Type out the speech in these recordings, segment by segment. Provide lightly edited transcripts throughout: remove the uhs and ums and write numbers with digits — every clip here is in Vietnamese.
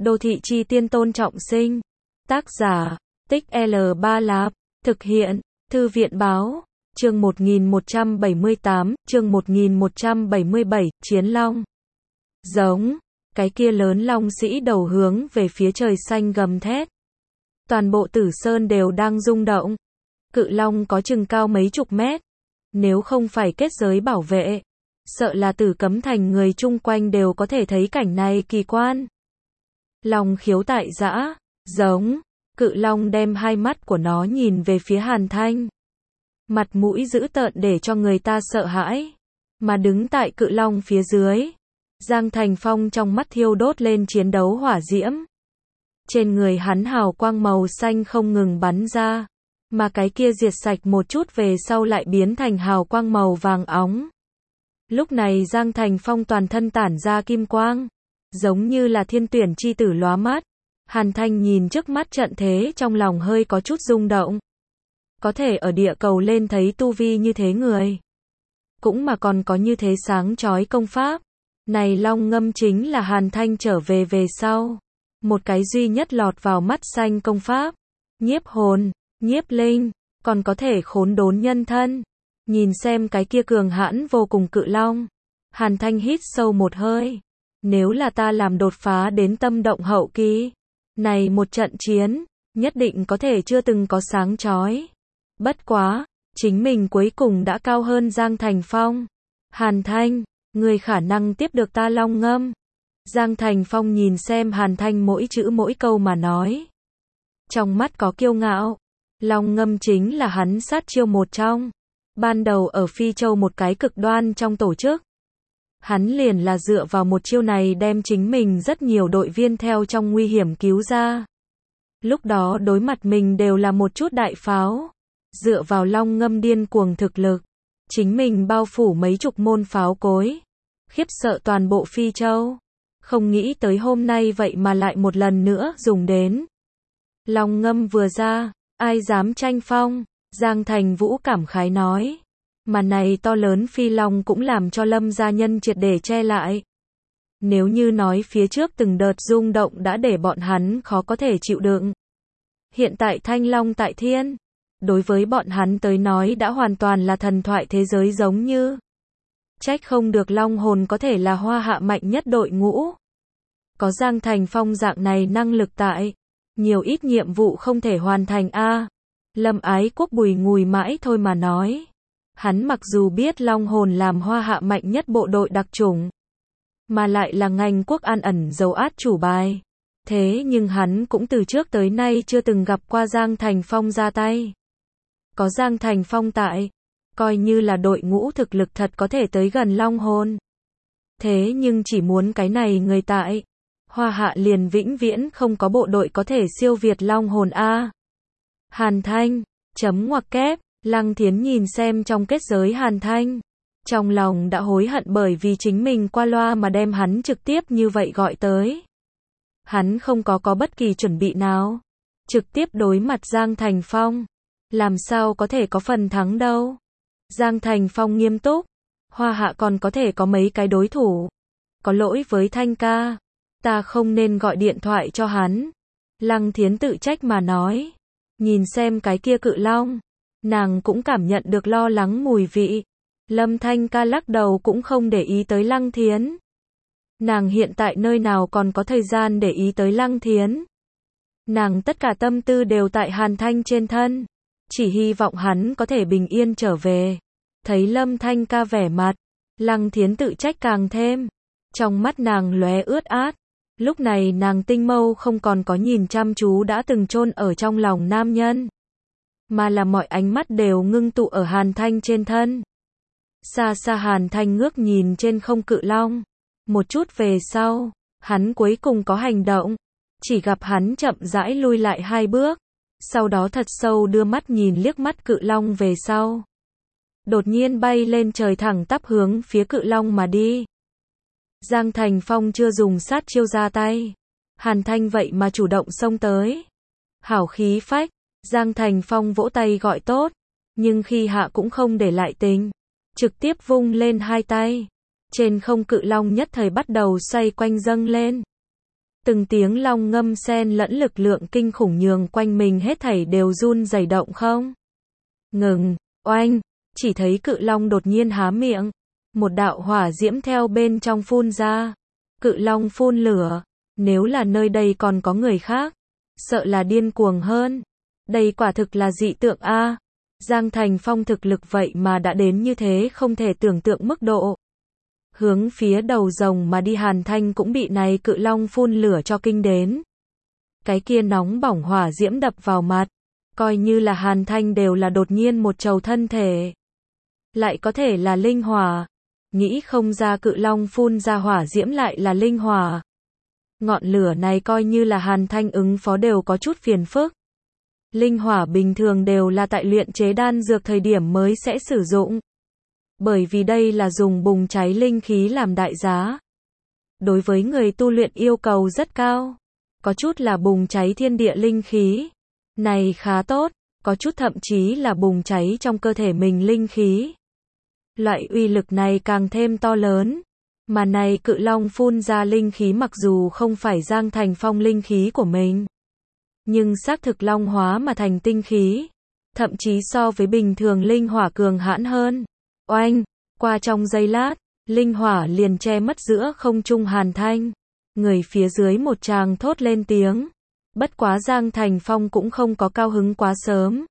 Đô thị chi tiên Tôn Trọng Sinh. Tác giả, Tích L3 Lạp. Thực hiện, Thư viện báo. Chương 1178, chương 1177, Chiến Long. Giống, cái kia lớn long sĩ đầu hướng về phía trời xanh gầm thét. Toàn bộ Tử Sơn đều đang rung động. Cự long có chừng cao mấy chục mét. Nếu không phải kết giới bảo vệ, sợ là Tử Cấm Thành người chung quanh đều có thể thấy cảnh này kỳ quan. Long khiếu tại dã, giống, cự long đem hai mắt của nó nhìn về phía Hàn Thanh. Mặt mũi dữ tợn để cho người ta sợ hãi. Mà đứng tại cự long phía dưới, Giang Thành Phong trong mắt thiêu đốt lên chiến đấu hỏa diễm. Trên người hắn hào quang màu xanh không ngừng bắn ra, mà cái kia diệt sạch một chút về sau lại biến thành hào quang màu vàng óng. Lúc này Giang Thành Phong toàn thân tản ra kim quang, giống như là thiên tuyển chi tử lóa mắt. Hàn Thanh nhìn trước mắt trận thế trong lòng hơi có chút rung động. Có thể ở địa cầu lên thấy tu vi như thế người, cũng mà còn có như thế sáng chói công pháp. Này long ngâm chính là Hàn Thanh trở về sau một cái duy nhất lọt vào mắt xanh công pháp. Nhiếp hồn, nhiếp linh, còn có thể khốn đốn nhân thân. Nhìn xem cái kia cường hãn vô cùng cự long, Hàn Thanh hít sâu một hơi. Nếu là ta làm đột phá đến tâm động hậu kỳ, này một trận chiến, nhất định có thể chưa từng có sáng chói. Bất quá, chính mình cuối cùng đã cao hơn Giang Thành Phong. Hàn Thanh, người khả năng tiếp được ta long ngâm. Giang Thành Phong nhìn xem Hàn Thanh mỗi chữ mỗi câu mà nói. Trong mắt có kiêu ngạo. Long ngâm chính là hắn sát chiêu một trong. Ban đầu ở Phi Châu một cái cực đoan trong tổ chức, hắn liền là dựa vào một chiêu này đem chính mình rất nhiều đội viên theo trong nguy hiểm cứu ra. Lúc đó đối mặt mình đều là một chút đại pháo. Dựa vào long ngâm điên cuồng thực lực, chính mình bao phủ mấy chục môn pháo cối, khiếp sợ toàn bộ Phi Châu. Không nghĩ tới hôm nay vậy mà lại một lần nữa dùng đến. Long ngâm vừa ra, ai dám tranh phong, Giang Thành Vũ cảm khái nói. Mà này to lớn phi long cũng làm cho Lâm gia nhân triệt để che lại. Nếu như nói phía trước từng đợt rung động đã để bọn hắn khó có thể chịu đựng, hiện tại thanh long tại thiên, đối với bọn hắn tới nói đã hoàn toàn là thần thoại thế giới giống như. Trách không được long hồn có thể là hoa hạ mạnh nhất đội ngũ. Có Giang Thành Phong dạng này năng lực tại, nhiều ít nhiệm vụ không thể hoàn thành a. Lâm Ái Quốc bùi ngùi mãi thôi mà nói. Hắn mặc dù biết long hồn làm hoa hạ mạnh nhất bộ đội đặc chủng, mà lại là ngành quốc an ẩn giấu át chủ bài. Thế nhưng hắn cũng từ trước tới nay chưa từng gặp qua Giang Thành Phong ra tay. Có Giang Thành Phong tại, coi như là đội ngũ thực lực thật có thể tới gần long hồn. Thế nhưng chỉ muốn cái này người tại, hoa hạ liền vĩnh viễn không có bộ đội có thể siêu việt long hồn a. Hàn Thanh, chấm ngoặc kép, Lăng Thiến nhìn xem trong kết giới Hàn Thanh, trong lòng đã hối hận bởi vì chính mình qua loa mà đem hắn trực tiếp như vậy gọi tới. Hắn không có bất kỳ chuẩn bị nào, trực tiếp đối mặt Giang Thành Phong, làm sao có thể có phần thắng đâu. Giang Thành Phong nghiêm túc, hoa hạ còn có thể có mấy cái đối thủ. Có lỗi với Thanh ca, ta không nên gọi điện thoại cho hắn. Lăng Thiến tự trách mà nói. Nhìn xem cái kia cự long, nàng cũng cảm nhận được lo lắng mùi vị. Lâm Thanh ca lắc đầu cũng không để ý tới Lăng Thiến. Nàng hiện tại nơi nào còn có thời gian để ý tới Lăng Thiến. Nàng tất cả tâm tư đều tại Hàn Thanh trên thân, chỉ hy vọng hắn có thể bình yên trở về. Thấy Lâm Thanh ca vẻ mặt, Lăng Thiến tự trách càng thêm. Trong mắt nàng lóe ướt át. Lúc này nàng tinh mâu không còn có nhìn chăm chú đã từng chôn ở trong lòng nam nhân, mà là mọi ánh mắt đều ngưng tụ ở Hàn Thanh trên thân. Xa xa Hàn Thanh ngước nhìn trên không cự long. Một chút về sau, hắn cuối cùng có hành động. Chỉ gặp hắn chậm rãi lui lại hai bước, sau đó thật sâu đưa mắt nhìn liếc mắt cự long về sau. Đột nhiên bay lên trời thẳng tắp hướng phía cự long mà đi. Giang Thành Phong chưa dùng sát chiêu ra tay, Hàn Thanh vậy mà chủ động xông tới. Hảo khí phách, Giang Thành Phong vỗ tay gọi tốt, nhưng khi hạ cũng không để lại tình, trực tiếp vung lên hai tay. Trên không cự long nhất thời bắt đầu xoay quanh dâng lên. Từng tiếng long ngâm xen lẫn lực lượng kinh khủng nhường quanh mình hết thảy đều run rẩy động không ngừng. Oanh, chỉ thấy cự long đột nhiên há miệng, một đạo hỏa diễm theo bên trong phun ra. Cự long phun lửa, nếu là nơi đây còn có người khác, sợ là điên cuồng hơn. Đây quả thực là dị tượng a. Giang Thành Phong thực lực vậy mà đã đến như thế, không thể tưởng tượng mức độ. Hướng phía đầu rồng mà đi Hàn Thanh cũng bị này cự long phun lửa cho kinh đến. Cái kia nóng bỏng hỏa diễm đập vào mặt, coi như là Hàn Thanh đều là đột nhiên một trầu thân thể. Lại có thể là linh hỏa. Nghĩ không ra cự long phun ra hỏa diễm lại là linh hỏa. Ngọn lửa này coi như là Hàn Thanh ứng phó đều có chút phiền phức. Linh hỏa bình thường đều là tại luyện chế đan dược thời điểm mới sẽ sử dụng. Bởi vì đây là dùng bùng cháy linh khí làm đại giá. Đối với người tu luyện yêu cầu rất cao. Có chút là bùng cháy thiên địa linh khí. Này khá tốt, có chút thậm chí là bùng cháy trong cơ thể mình linh khí. Loại uy lực này càng thêm to lớn. Mà này cự long phun ra linh khí mặc dù không phải Giang Thành Phong linh khí của mình, nhưng xác thực long hóa mà thành tinh khí. Thậm chí so với bình thường linh hỏa cường hãn hơn. Oanh, qua trong giây lát, linh hỏa liền che mất giữa không trung Hàn Thanh. Người phía dưới một tràng thốt lên tiếng. Bất quá Giang Thành Phong cũng không có cao hứng quá sớm,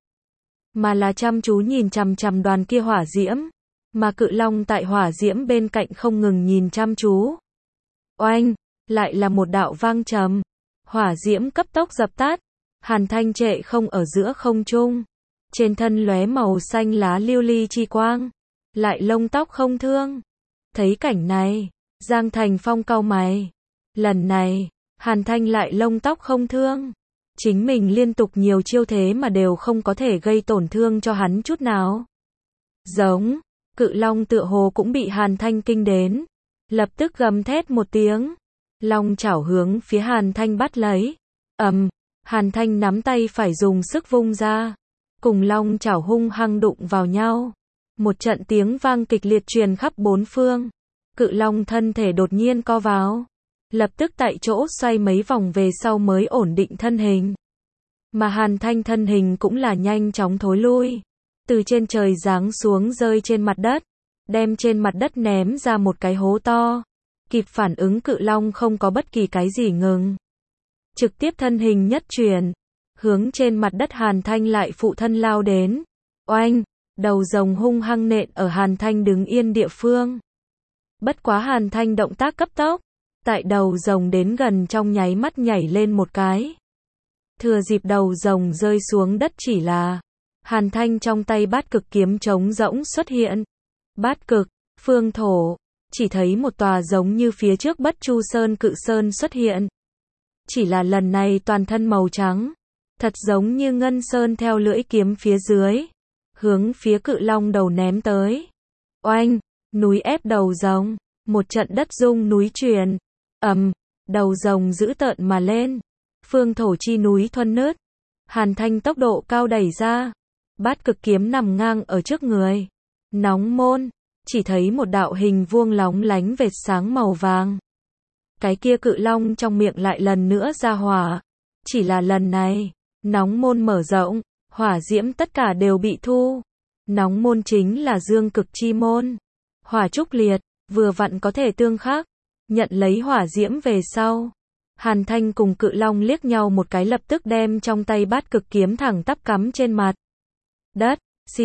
mà là chăm chú nhìn chằm chằm đoàn kia hỏa diễm. Mà cự long tại hỏa diễm bên cạnh không ngừng nhìn chăm chú. Oanh, lại là một đạo vang trầm. Hỏa diễm cấp tốc dập tắt. Hàn Thanh trệ không ở giữa không trung. Trên thân lóe màu xanh lá lưu ly chi quang. Lại lông tóc không thương. Thấy cảnh này, Giang Thành Phong cau mày. Lần này, Hàn Thanh lại lông tóc không thương. Chính mình liên tục nhiều chiêu thế mà đều không có thể gây tổn thương cho hắn chút nào. Giống, cự long tựa hồ cũng bị Hàn Thanh kinh đến. Lập tức gầm thét một tiếng. Long chảo hướng phía Hàn Thanh bắt lấy. Hàn Thanh nắm tay phải dùng sức vung ra. Cùng long chảo hung hăng đụng vào nhau. Một trận tiếng vang kịch liệt truyền khắp bốn phương. Cự long thân thể đột nhiên co vào. Lập tức tại chỗ xoay mấy vòng về sau mới ổn định thân hình. Mà Hàn Thanh thân hình cũng là nhanh chóng thối lui. Từ trên trời giáng xuống rơi trên mặt đất. Đem trên mặt đất ném ra một cái hố to. Kịp phản ứng cự long không có bất kỳ cái gì ngừng. Trực tiếp thân hình nhất chuyển. Hướng trên mặt đất Hàn Thanh lại phụ thân lao đến. Oanh, đầu rồng hung hăng nện ở Hàn Thanh đứng yên địa phương. Bất quá Hàn Thanh động tác cấp tốc. Tại đầu rồng đến gần trong nháy mắt nhảy lên một cái. Thừa dịp đầu rồng rơi xuống đất chỉ là Hàn Thanh trong tay bát cực kiếm trống rỗng xuất hiện. Bát cực, phương thổ, chỉ thấy một tòa giống như phía trước Bất Chu Sơn cự sơn xuất hiện. Chỉ là lần này toàn thân màu trắng, thật giống như ngân sơn theo lưỡi kiếm phía dưới, hướng phía cự long đầu ném tới. Oanh, núi ép đầu rồng, một trận đất rung núi truyền. Đầu rồng dữ tợn mà lên. Phương thổ chi núi thuần nứt. Hàn Thanh tốc độ cao đẩy ra. Bát cực kiếm nằm ngang ở trước người. Nóng môn, chỉ thấy một đạo hình vuông lóng lánh vệt sáng màu vàng. Cái kia cự long trong miệng lại lần nữa ra hỏa. Chỉ là lần này, nóng môn mở rộng, hỏa diễm tất cả đều bị thu. Nóng môn chính là dương cực chi môn. Hỏa trúc liệt, vừa vặn có thể tương khắc. Nhận lấy hỏa diễm về sau. Hàn Thanh cùng cự long liếc nhau một cái lập tức đem trong tay bát cực kiếm thẳng tắp cắm trên mặt đất.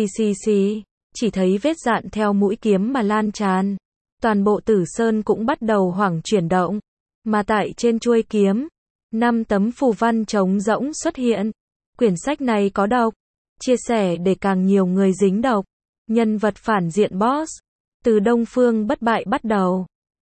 Xì. Chỉ thấy vết dạn theo mũi kiếm mà lan tràn. Toàn bộ Tử Sơn cũng bắt đầu hoảng chuyển động. Mà tại trên chuôi kiếm, 5 tấm phù văn trống rỗng xuất hiện. Quyển sách này có độc. Chia sẻ để càng nhiều người dính độc. Nhân vật phản diện boss. Từ Đông Phương bất bại bắt đầu.